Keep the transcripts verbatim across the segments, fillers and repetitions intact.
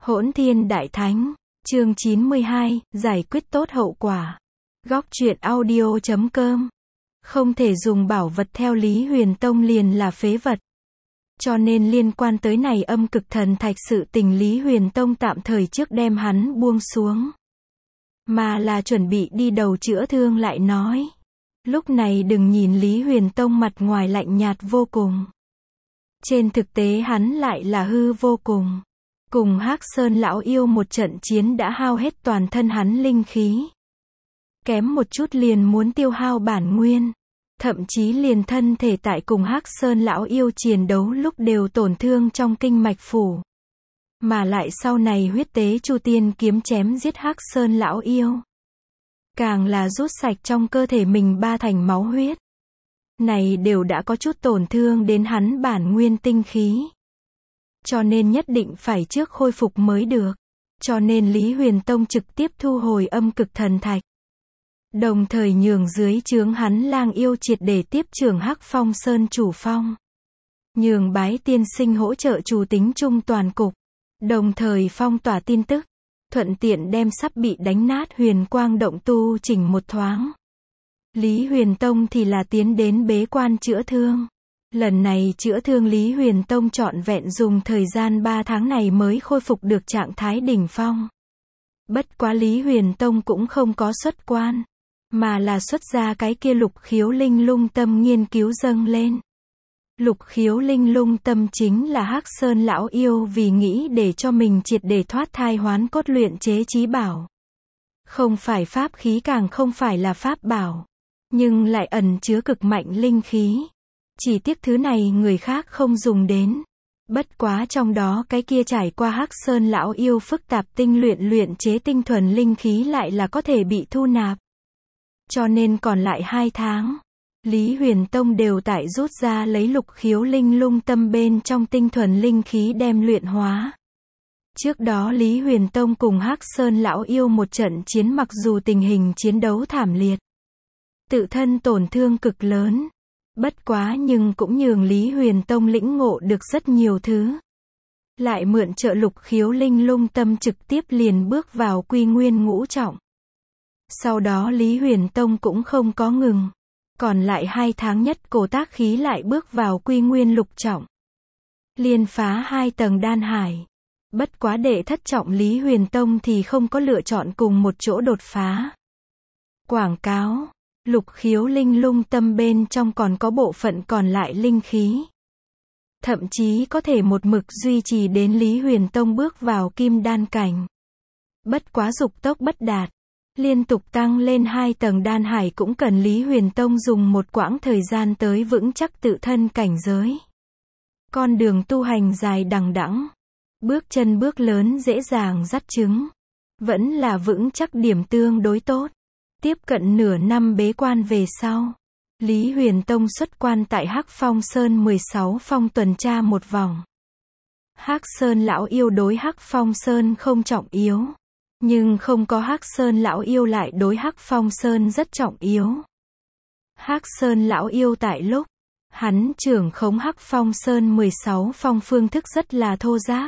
Hỗn Thiên Đại Thánh, chương chín mươi hai, giải quyết tốt hậu quả. Góc truyện audio chấm com. Không thể dùng bảo vật theo Lý Huyền Tông liền là phế vật. Cho nên liên quan tới này âm cực thần thạch sự tình Lý Huyền Tông tạm thời trước đem hắn buông xuống. Mà là chuẩn bị đi đầu chữa thương lại nói. Lúc này đừng nhìn Lý Huyền Tông mặt ngoài lạnh nhạt vô cùng. Trên thực tế hắn lại là hư vô cùng. Cùng Hắc Sơn lão yêu một trận chiến đã hao hết toàn thân hắn linh khí. Kém một chút liền muốn tiêu hao bản nguyên. Thậm chí liền thân thể tại cùng Hắc Sơn lão yêu chiến đấu lúc đều tổn thương trong kinh mạch phủ. Mà lại sau này huyết tế Chu Tiên kiếm chém giết Hắc Sơn lão yêu. Càng là rút sạch trong cơ thể mình ba thành máu huyết. Này đều đã có chút tổn thương đến hắn bản nguyên tinh khí. Cho nên nhất định phải trước khôi phục mới được. Cho nên Lý Huyền Tông trực tiếp thu hồi âm cực thần thạch. Đồng thời nhường dưới trướng hắn lang yêu triệt để tiếp trưởng Hắc Phong Sơn chủ phong. Nhường bái tiên sinh hỗ trợ chủ tính chung toàn cục. Đồng thời phong tỏa tin tức. Thuận tiện đem sắp bị đánh nát huyền quang động tu chỉnh một thoáng. Lý Huyền Tông thì là tiến đến bế quan chữa thương. Lần này chữa thương Lý Huyền Tông trọn vẹn dùng thời gian ba tháng này mới khôi phục được trạng thái đỉnh phong. Bất quá Lý Huyền Tông cũng không có xuất quan, mà là xuất ra cái kia lục khiếu linh lung tâm nghiên cứu dâng lên. Lục khiếu linh lung tâm chính là Hắc Sơn lão yêu vì nghĩ để cho mình triệt để thoát thai hoán cốt luyện chế chí bảo. Không phải pháp khí càng không phải là pháp bảo, nhưng lại ẩn chứa cực mạnh linh khí. Chỉ tiếc thứ này người khác không dùng đến. Bất quá trong đó cái kia trải qua Hắc Sơn lão yêu phức tạp tinh luyện luyện chế tinh thuần linh khí lại là có thể bị thu nạp. Cho nên còn lại hai tháng, Lý Huyền Tông đều tại rút ra lấy lục khiếu linh lung tâm bên trong tinh thuần linh khí đem luyện hóa. Trước đó Lý Huyền Tông cùng Hắc Sơn lão yêu một trận chiến mặc dù tình hình chiến đấu thảm liệt, tự thân tổn thương cực lớn. Bất quá nhưng cũng nhường Lý Huyền Tông lĩnh ngộ được rất nhiều thứ. Lại mượn trợ lục khiếu linh lung tâm trực tiếp liền bước vào quy nguyên ngũ trọng. Sau đó Lý Huyền Tông cũng không có ngừng. Còn lại hai tháng nhất cổ tác khí lại bước vào quy nguyên lục trọng. Liên phá hai tầng đan hải. Bất quá đệ thất trọng Lý Huyền Tông thì không có lựa chọn cùng một chỗ đột phá. Quảng cáo. Lục khiếu linh lung tâm bên trong còn có bộ phận còn lại linh khí. Thậm chí có thể một mực duy trì đến Lý Huyền Tông bước vào kim đan cảnh. Bất quá dục tốc bất đạt. Liên tục tăng lên hai tầng đan hải cũng cần Lý Huyền Tông dùng một quãng thời gian tới vững chắc tự thân cảnh giới. Con đường tu hành dài đằng đẵng. Bước chân bước lớn dễ dàng dắt trứng. Vẫn là vững chắc điểm tương đối tốt. Tiếp cận nửa năm bế quan về sau, Lý Huyền Tông xuất quan tại Hắc Phong Sơn mười sáu phong tuần tra một vòng. Hắc Sơn lão yêu đối Hắc Phong Sơn không trọng yếu, nhưng không có Hắc Sơn lão yêu lại đối Hắc Phong Sơn rất trọng yếu. Hắc Sơn lão yêu tại lúc hắn trưởng khống Hắc Phong Sơn mười sáu phong phương thức rất là thô giáp.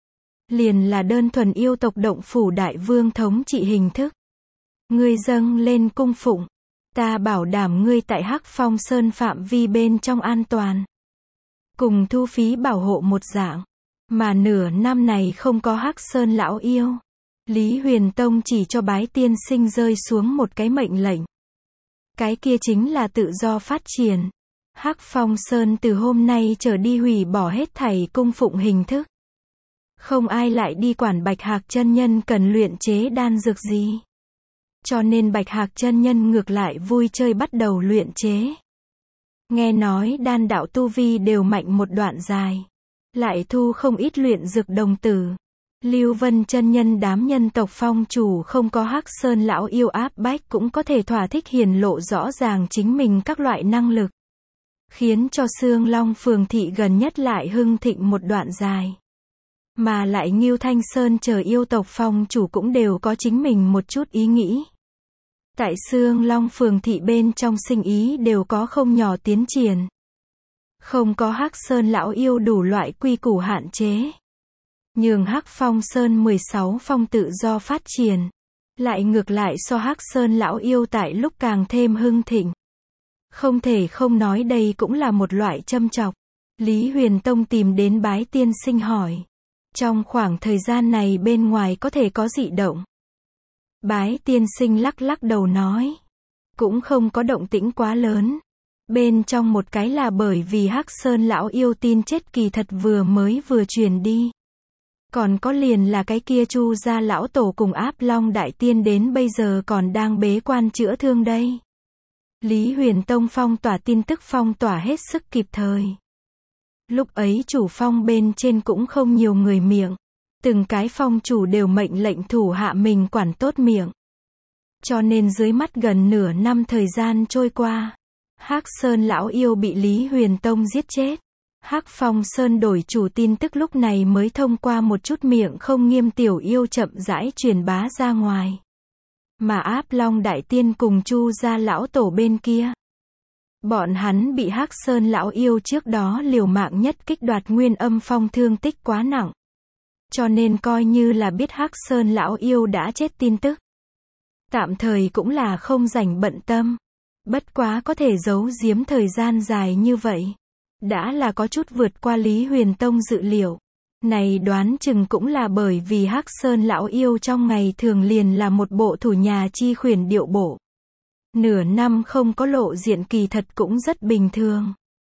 Liền là đơn thuần yêu tộc động phủ đại vương thống trị hình thức. Ngươi dâng lên cung phụng, ta bảo đảm ngươi tại Hắc Phong Sơn phạm vi bên trong an toàn. Cùng thu phí bảo hộ một dạng, mà nửa năm này không có Hắc Sơn lão yêu. Lý Huyền Tông chỉ cho bái tiên sinh rơi xuống một cái mệnh lệnh. Cái kia chính là tự do phát triển. Hắc Phong Sơn từ hôm nay trở đi hủy bỏ hết thảy cung phụng hình thức. Không ai lại đi quản Bạch Hạc chân nhân cần luyện chế đan dược gì. Cho nên Bạch Hạc chân nhân ngược lại vui chơi bắt đầu luyện chế. Nghe nói đan đạo tu vi đều mạnh một đoạn dài. Lại thu không ít luyện dược đồng tử. Lưu Vân chân nhân đám nhân tộc phong chủ không có Hắc Sơn lão yêu áp bách cũng có thể thỏa thích hiển lộ rõ ràng chính mình các loại năng lực. Khiến cho Sương Long phường thị gần nhất lại hưng thịnh một đoạn dài. Mà lại Ngưu Thanh Sơn chờ yêu tộc phong chủ cũng đều có chính mình một chút ý nghĩ. Tại Sương Long phường thị bên trong sinh ý đều có không nhỏ tiến triển. Không có Hắc Sơn lão yêu đủ loại quy củ hạn chế. nhường Hắc Phong Sơn mười sáu phong tự do phát triển. Lại ngược lại so Hắc Sơn lão yêu tại lúc càng thêm hưng thịnh. Không thể không nói đây cũng là một loại châm chọc. Lý Huyền Tông tìm đến Bái tiên sinh hỏi. Trong khoảng thời gian này bên ngoài có thể có dị động. Bái tiên sinh lắc lắc đầu nói. Cũng không có động tĩnh quá lớn. Bên trong một cái là bởi vì Hắc Sơn lão yêu tin chết kỳ thật vừa mới vừa truyền đi. Còn có liền là cái kia Chu gia lão tổ cùng Áp Long đại tiên đến bây giờ còn đang bế quan chữa thương đây. Lý Huyền Tông phong tỏa tin tức phong tỏa hết sức kịp thời. Lúc ấy chủ phong bên trên cũng không nhiều người miệng. Từng cái phong chủ đều mệnh lệnh thủ hạ mình quản tốt miệng. Cho nên dưới mắt gần nửa năm thời gian trôi qua. Hắc Sơn lão yêu bị Lý Huyền Tông giết chết. Hắc Phong Sơn đổi chủ tin tức lúc này mới thông qua một chút miệng không nghiêm tiểu yêu chậm rãi truyền bá ra ngoài. Mà Áp Long đại tiên cùng Chu gia lão tổ bên kia. Bọn hắn bị Hắc Sơn lão yêu trước đó liều mạng nhất kích đoạt nguyên âm phong thương tích quá nặng. Cho nên coi như là biết Hắc Sơn lão yêu đã chết tin tức. Tạm thời cũng là không rảnh bận tâm. Bất quá có thể giấu giếm thời gian dài như vậy. Đã là có chút vượt qua Lý Huyền Tông dự liệu. Này đoán chừng cũng là bởi vì Hắc Sơn lão yêu trong ngày thường liền là một bộ thủ nhà chi khuyển điệu bộ. Nửa năm không có lộ diện kỳ thật cũng rất bình thường.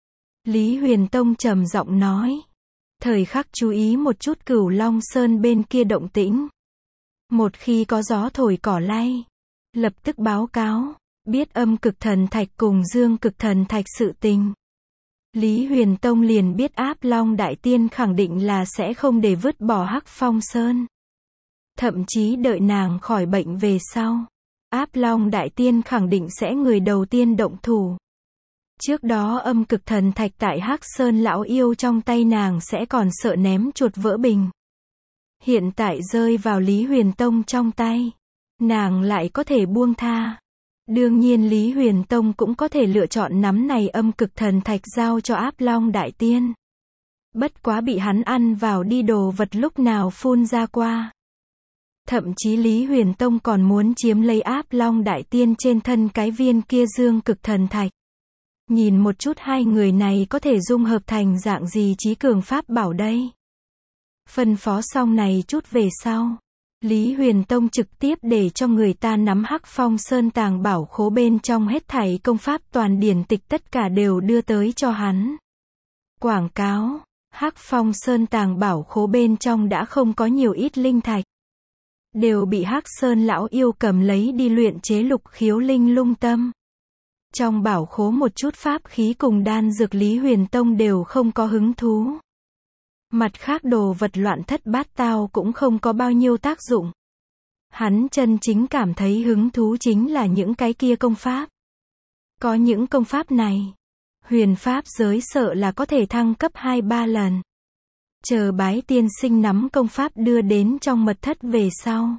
Lý Huyền Tông trầm giọng nói. Thời khắc chú ý một chút Cửu Long Sơn bên kia động tĩnh. Một khi có gió thổi cỏ lay. Lập tức báo cáo. Biết âm cực thần thạch cùng dương cực thần thạch sự tình. Lý Huyền Tông liền biết Áp Long đại tiên khẳng định là sẽ không để vứt bỏ Hắc Phong Sơn. Thậm chí đợi nàng khỏi bệnh về sau. Áp Long đại tiên khẳng định sẽ người đầu tiên động thủ. Trước đó âm cực thần thạch tại Hắc Sơn lão yêu trong tay nàng sẽ còn sợ ném chuột vỡ bình. Hiện tại rơi vào Lý Huyền Tông trong tay. Nàng lại có thể buông tha. Đương nhiên Lý Huyền Tông cũng có thể lựa chọn nắm này âm cực thần thạch giao cho Áp Long đại tiên. Bất quá bị hắn ăn vào đi đồ vật lúc nào phun ra qua. Thậm chí Lý Huyền Tông còn muốn chiếm lấy Áp Long đại tiên trên thân cái viên kia dương cực thần thạch. Nhìn một chút hai người này có thể dung hợp thành dạng gì trí cường pháp bảo đây. Phân phó xong này chút về sau. Lý Huyền Tông trực tiếp để cho người ta nắm Hắc Phong Sơn tàng bảo khố bên trong hết thảy công pháp toàn điển tịch tất cả đều đưa tới cho hắn. Quảng cáo, Hắc Phong Sơn tàng bảo khố bên trong đã không có nhiều ít linh thạch. Đều bị Hắc Sơn lão yêu cầm lấy đi luyện chế lục khiếu linh lung tâm. Trong bảo khố một chút pháp khí cùng đan dược Lý Huyền Tông đều không có hứng thú. Mặt khác đồ vật loạn thất bát tao cũng không có bao nhiêu tác dụng. Hắn chân chính cảm thấy hứng thú chính là những cái kia công pháp. Có những công pháp này, huyền pháp giới sợ là có thể thăng cấp hai ba lần. Chờ Bái tiên sinh nắm công pháp đưa đến trong mật thất về sau.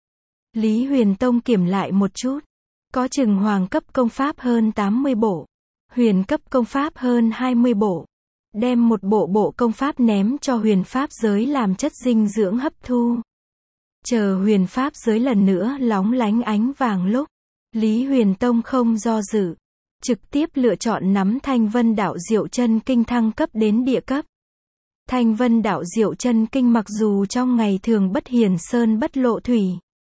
Lý Huyền Tông kiểm lại một chút. Có chừng hoàng cấp công pháp hơn tám mươi bộ. Huyền cấp công pháp hơn hai mươi bộ. Đem một bộ bộ công pháp ném cho huyền pháp giới làm chất dinh dưỡng hấp thu. Chờ huyền pháp giới lần nữa lóng lánh ánh vàng lúc. Lý Huyền Tông không do dự. Trực tiếp lựa chọn nắm Thanh Vân Đạo Diệu Chân Kinh thăng cấp đến địa cấp. Thanh Vân Đạo Diệu Chân Kinh mặc dù trong ngày thường bất hiển sơn bất lộ thủy.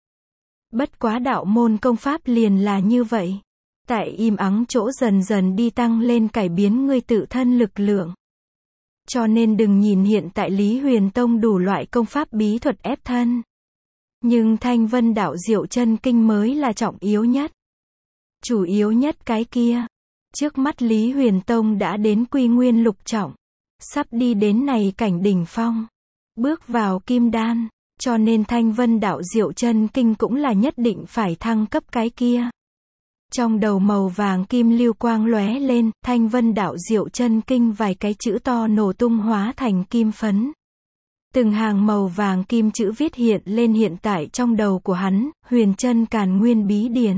Bất quá đạo môn công pháp liền là như vậy. Tại im ắng chỗ dần dần đi tăng lên cải biến ngươi tự thân lực lượng. Cho nên đừng nhìn hiện tại Lý Huyền Tông đủ loại công pháp bí thuật ép thân. Nhưng Thanh Vân Đạo Diệu Chân Kinh mới là trọng yếu nhất. Chủ yếu nhất cái kia. Trước mắt Lý Huyền Tông đã đến quy nguyên lục trọng. Sắp đi đến này cảnh đỉnh phong. Bước vào kim đan. Cho nên Thanh Vân Đạo Diệu Chân Kinh cũng là nhất định phải thăng cấp cái kia. Trong đầu màu vàng kim lưu quang lóe lên, Thanh Vân Đạo Diệu Chân Kinh vài cái chữ to nổ tung hóa thành kim phấn. Từng hàng màu vàng kim chữ viết hiện lên hiện tại trong đầu của hắn, Huyền Chân Càn Nguyên Bí Điển.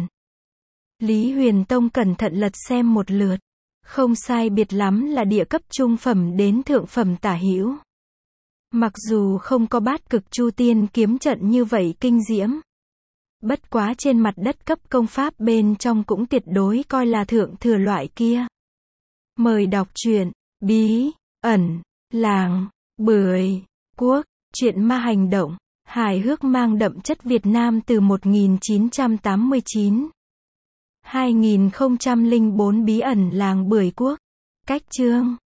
Lý Huyền Tông cẩn thận lật xem một lượt. Không sai biệt lắm là địa cấp trung phẩm đến thượng phẩm tả hữu. Mặc dù không có bát cực chu tiên kiếm trận như vậy kinh diễm. Bất quá trên mặt đất cấp công pháp bên trong cũng tuyệt đối coi là thượng thừa loại kia. Mời đọc truyện Bí ẩn làng Bưởi Quốc, truyện ma hành động, hài hước mang đậm chất Việt Nam từ một nghìn chín trăm tám mươi chín. hai nghìn không trăm lẻ bốn Bí ẩn làng Bưởi Quốc. Cách chương